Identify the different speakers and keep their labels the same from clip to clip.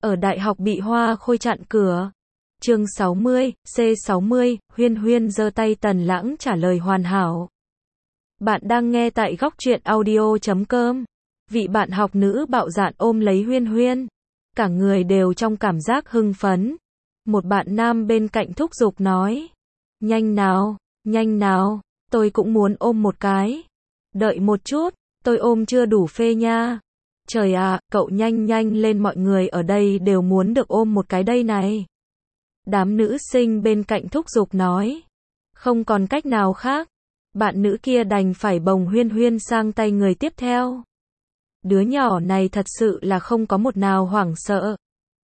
Speaker 1: ở đại học bị Hoa Khôi chặn cửa. Chương 60, C60, Huyên Huyên giơ tay Tần Lãng trả lời hoàn hảo. Bạn đang nghe tại góc truyện audio.com. Vị bạn học nữ bạo dạn ôm lấy Huyên Huyên. Cả người đều trong cảm giác hưng phấn. Một bạn nam bên cạnh thúc giục nói. Nhanh nào, tôi cũng muốn ôm một cái. Đợi một chút, tôi ôm chưa đủ phê nha. Trời ạ, cậu nhanh lên, mọi người ở đây đều muốn được ôm một cái đây này. Đám nữ sinh bên cạnh thúc giục nói. Không còn cách nào khác. Bạn nữ kia đành phải bồng Huyên Huyên sang tay người tiếp theo. Đứa nhỏ này thật sự là không có một nào hoảng sợ.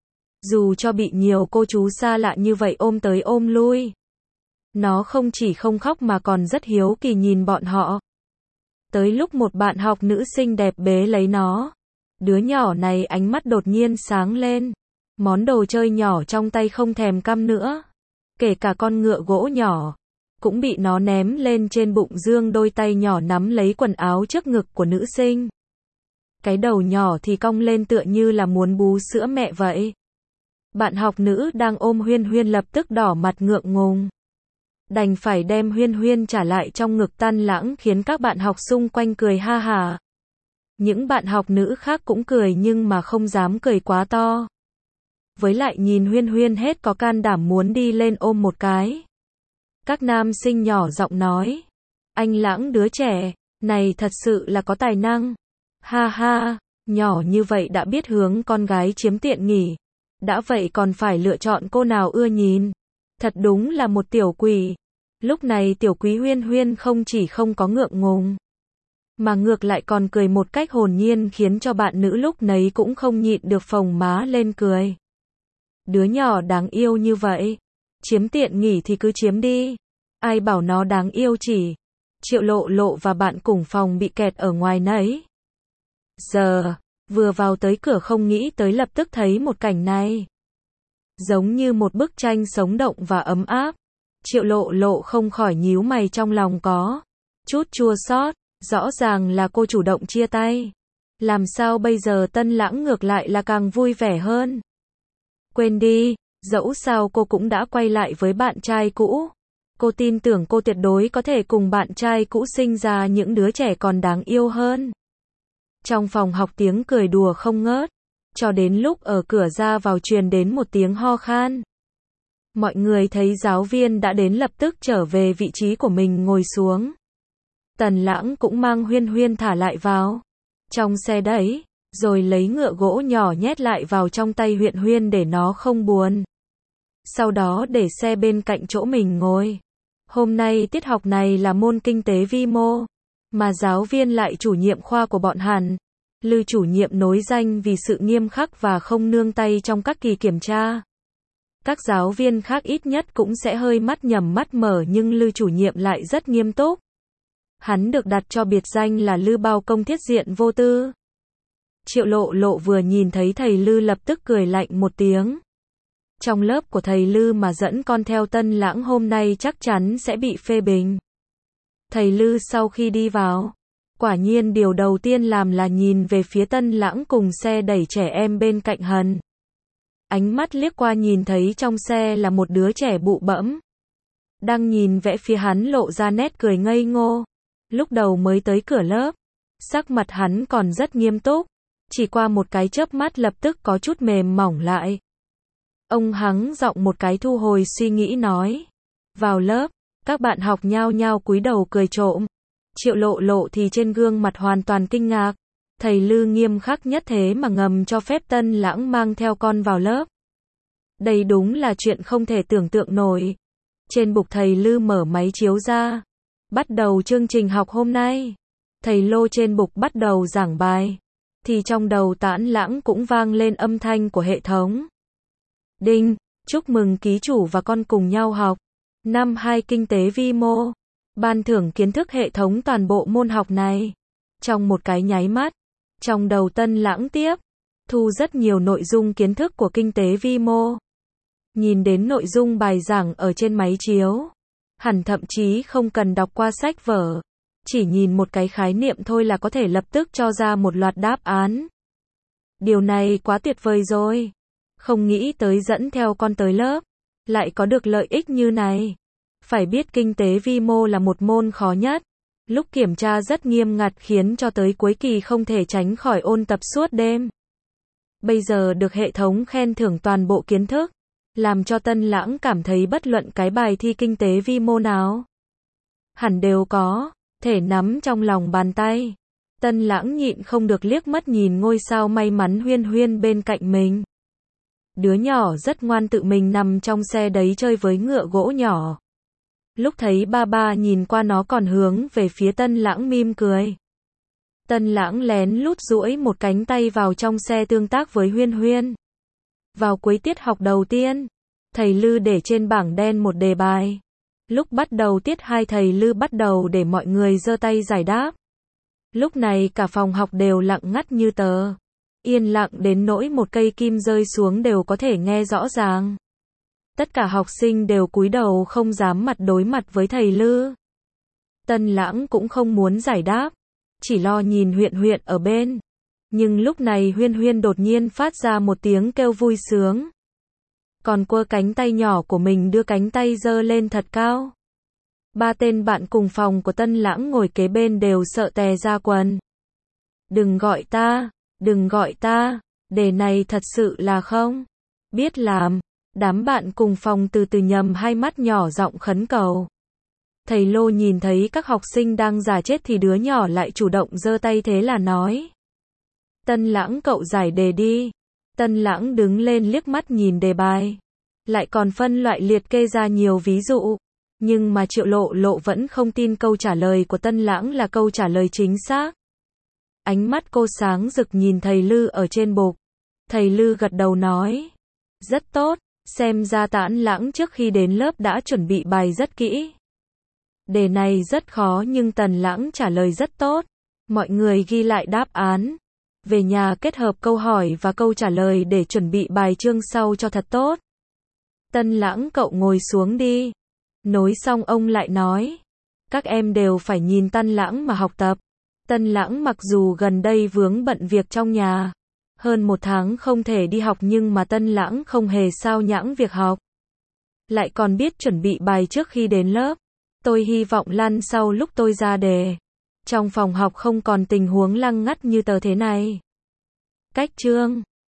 Speaker 1: Dù cho bị nhiều cô chú xa lạ như vậy ôm tới ôm lui. Nó không chỉ không khóc mà còn rất hiếu kỳ nhìn bọn họ. Tới lúc một bạn học nữ xinh đẹp bế lấy nó. Đứa nhỏ này ánh mắt đột nhiên sáng lên. Món đồ chơi nhỏ trong tay không thèm căm nữa. Kể cả con ngựa gỗ nhỏ. Cũng bị nó ném lên trên bụng dương, đôi tay nhỏ nắm lấy quần áo trước ngực của nữ sinh. Cái đầu nhỏ thì cong lên tựa như là muốn bú sữa mẹ vậy. Bạn học nữ đang ôm Huyên Huyên lập tức đỏ mặt ngượng ngùng. Đành phải đem Huyên Huyên trả lại trong ngực Tần Lãng, khiến các bạn học xung quanh cười ha hả. Những bạn học nữ khác cũng cười nhưng mà không dám cười quá to. Với lại nhìn Huyên Huyên hết có can đảm muốn đi lên ôm một cái. Các nam sinh nhỏ giọng nói. Anh Lãng đứa trẻ này thật sự là có tài năng. Ha ha, nhỏ như vậy đã biết hướng con gái chiếm tiện nghỉ. Đã vậy còn phải lựa chọn cô nào ưa nhìn. Thật đúng là một tiểu quỷ. Lúc này tiểu quý Huyên Huyên không chỉ không có ngượng ngùng, mà ngược lại còn cười một cách hồn nhiên, khiến cho bạn nữ lúc nấy cũng không nhịn được phồng má lên cười. Đứa nhỏ đáng yêu như vậy. Chiếm tiện nghỉ thì cứ chiếm đi. Ai bảo nó đáng yêu chỉ. Triệu Lộ Lộ và bạn cùng phòng bị kẹt ở ngoài nấy. Giờ, vừa vào tới cửa không nghĩ tới lập tức thấy một cảnh này. Giống như một bức tranh sống động và ấm áp. Triệu Lộ Lộ không khỏi nhíu mày, trong lòng có chút chua xót. Rõ ràng là cô chủ động chia tay. Làm sao bây giờ Tần Lãng ngược lại là càng vui vẻ hơn. Quên đi, dẫu sao cô cũng đã quay lại với bạn trai cũ. Cô tin tưởng cô tuyệt đối có thể cùng bạn trai cũ sinh ra những đứa trẻ còn đáng yêu hơn. Trong phòng học tiếng cười đùa không ngớt. Cho đến lúc ở cửa ra vào truyền đến một tiếng ho khan. Mọi người thấy giáo viên đã đến lập tức trở về vị trí của mình ngồi xuống. Tần Lãng cũng mang Huyên Huyên thả lại vào trong xe đấy, rồi lấy ngựa gỗ nhỏ nhét lại vào trong tay Huyên Huyên để nó không buồn. Sau đó để xe bên cạnh chỗ mình ngồi. Hôm nay tiết học này là môn kinh tế vi mô, mà giáo viên lại chủ nhiệm khoa của bọn hắn. Lư chủ nhiệm nối danh vì sự nghiêm khắc và không nương tay trong các kỳ kiểm tra. Các giáo viên khác ít nhất cũng sẽ hơi mắt nhắm mắt mở, nhưng Lư chủ nhiệm lại rất nghiêm túc. Hắn được đặt cho biệt danh là Lư bao công thiết diện vô tư. Triệu Lộ Lộ vừa nhìn thấy thầy Lư lập tức cười lạnh một tiếng. Trong lớp của thầy Lư mà dẫn con theo Tần Lãng hôm nay chắc chắn sẽ bị phê bình. Thầy Lư sau khi đi vào, quả nhiên điều đầu tiên làm là nhìn về phía Tần Lãng cùng xe đẩy trẻ em bên cạnh hắn. Ánh mắt liếc qua nhìn thấy trong xe là một đứa trẻ bụ bẫm. Đang nhìn vẽ phía hắn lộ ra nét cười ngây ngô. Lúc đầu mới tới cửa lớp, sắc mặt hắn còn rất nghiêm túc. Chỉ qua một cái chớp mắt lập tức có chút mềm mỏng lại. Ông hắng giọng một cái thu hồi suy nghĩ nói. Vào lớp, các bạn học nhao nhao cúi đầu cười trộm. Triệu Lộ Lộ thì trên gương mặt hoàn toàn kinh ngạc. Thầy Lư nghiêm khắc nhất thế mà ngầm cho phép Tần Lãng mang theo con vào lớp. Đây đúng là chuyện không thể tưởng tượng nổi. Trên bục thầy Lư mở máy chiếu ra. Bắt đầu chương trình học hôm nay. Thầy Lô trên bục bắt đầu giảng bài. Thì trong đầu Tần Lãng cũng vang lên âm thanh của hệ thống. Đinh, chúc mừng ký chủ và con cùng nhau học. Năm 2 kinh tế vi mô. Ban thưởng kiến thức hệ thống toàn bộ môn học này. Trong một cái nháy mắt, trong đầu Tần Lãng tiếp thu rất nhiều nội dung kiến thức của kinh tế vi mô. Nhìn đến nội dung bài giảng ở trên máy chiếu, hẳn thậm chí không cần đọc qua sách vở. Chỉ nhìn một cái khái niệm thôi là có thể lập tức cho ra một loạt đáp án. Điều này quá tuyệt vời rồi. Không nghĩ tới dẫn theo con tới lớp, lại có được lợi ích như này. Phải biết kinh tế vi mô là một môn khó nhất. Lúc kiểm tra rất nghiêm ngặt khiến cho tới cuối kỳ không thể tránh khỏi ôn tập suốt đêm. Bây giờ được hệ thống khen thưởng toàn bộ kiến thức, làm cho Tân Lãng cảm thấy bất luận cái bài thi kinh tế vi mô nào, hẳn đều có thể nắm trong lòng bàn tay. Tân Lãng nhịn không được liếc mắt nhìn ngôi sao may mắn Huyên Huyên bên cạnh mình. Đứa nhỏ rất ngoan tự mình nằm trong xe đấy chơi với ngựa gỗ nhỏ. Lúc thấy ba ba nhìn qua nó còn hướng về phía Tân Lãng mỉm cười. Tân Lãng lén lút duỗi một cánh tay vào trong xe tương tác với Huyên Huyên. Vào cuối tiết học đầu tiên, thầy Lư để trên bảng đen một đề bài. Lúc bắt đầu tiết 2 thầy Lư bắt đầu để mọi người giơ tay giải đáp. Lúc này cả phòng học đều lặng ngắt như tờ. Yên lặng đến nỗi một cây kim rơi xuống đều có thể nghe rõ ràng. Tất cả học sinh đều cúi đầu không dám mặt đối mặt với thầy Lư. Tân Lãng cũng không muốn giải đáp, chỉ lo nhìn Huyên Huyên ở bên. Nhưng lúc này Huyên Huyên đột nhiên phát ra một tiếng kêu vui sướng. Còn quơ cánh tay nhỏ của mình đưa cánh tay giơ lên thật cao. Ba tên bạn cùng phòng của Tân Lãng ngồi kế bên đều sợ tè ra quần. Đừng gọi ta, đừng gọi ta, đề này thật sự là không biết làm. Đám bạn cùng phòng từ từ nhầm hai mắt nhỏ giọng khấn cầu. Thầy Lô nhìn thấy các học sinh đang giả chết thì đứa nhỏ lại chủ động giơ tay thế là nói. Tân Lãng cậu giải đề đi. Tân Lãng đứng lên liếc mắt nhìn đề bài. Lại còn phân loại liệt kê ra nhiều ví dụ. Nhưng mà Triệu Lộ Lộ vẫn không tin câu trả lời của Tân Lãng là câu trả lời chính xác. Ánh mắt cô sáng rực nhìn thầy Lư ở trên bục. Thầy Lư gật đầu nói. Rất tốt, xem ra Tân Lãng trước khi đến lớp đã chuẩn bị bài rất kỹ. Đề này rất khó nhưng Tân Lãng trả lời rất tốt. Mọi người ghi lại đáp án. Về nhà kết hợp câu hỏi và câu trả lời để chuẩn bị bài chương sau cho thật tốt. Tân Lãng cậu ngồi xuống đi. Nói xong ông lại nói. Các em đều phải nhìn Tân Lãng mà học tập. Tân Lãng mặc dù gần đây vướng bận việc trong nhà. Hơn 1 tháng không thể đi học nhưng mà Tân Lãng không hề sao nhãng việc học. Lại còn biết chuẩn bị bài trước khi đến lớp. Tôi hy vọng lần sau lúc tôi ra đề, trong phòng học không còn tình huống lăng ngắt như tờ thế này. Cách chương